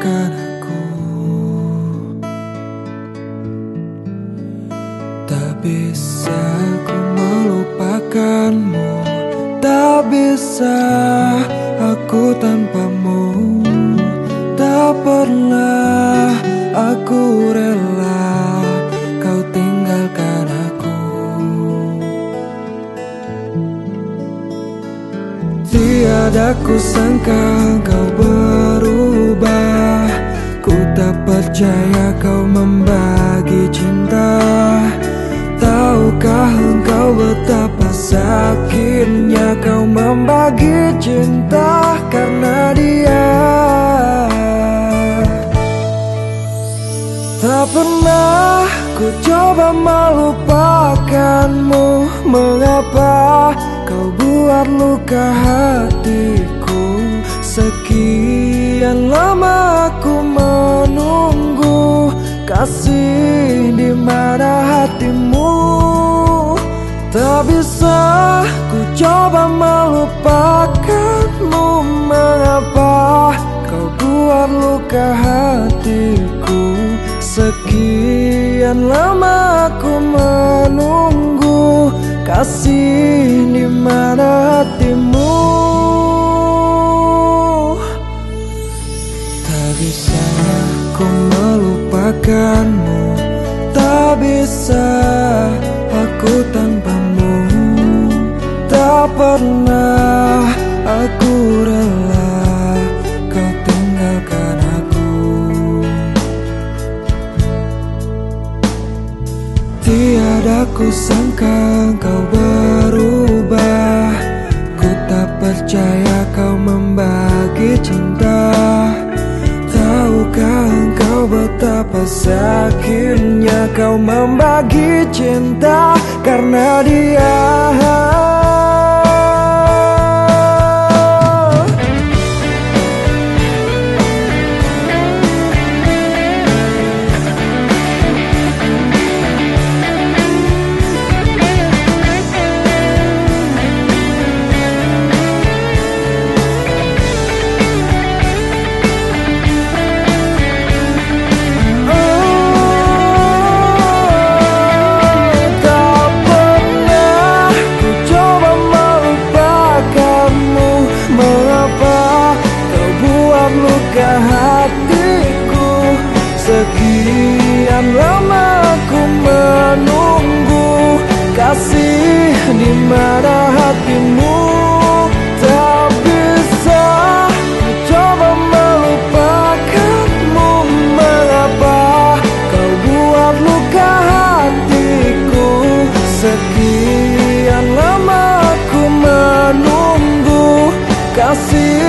tinggalkan aku. Tak bisa ku melupakanmu, tak bisa aku tanpamu. Tak pernah aku rela kau tinggalkan aku. Tiada ku sangka kau berubah, ku tak percaya kau membagi cinta. Tahukah engkau betapa sakitnya kau membagi cinta karena dia. Tak pernah ku coba melupakanmu, mengapa kau buat luka hatiku. Sekian lama aku menunggu, kasih di mana hatimu. Tak bisa ku coba melupakanmu, mengapa kau buat luka hatiku. Sekian lama aku menunggu, kasih di mana hatimu. Tak bisa ku melupakanmu, tak bisa aku tanpamu. Tak pernah aku rela kau tinggalkan aku. Tiada ku sangka kau berubah, ku tak percaya kau membagi cinta. Tahukah engkau betapa sakitnya kau membagi cinta karena dia. Hatiku sekian lama ku menunggu, kasih di mana hatimu. Tak bisa ku coba melupakanmu, mengapa kau buat luka hatiku. Sekian lama ku menunggu, kasih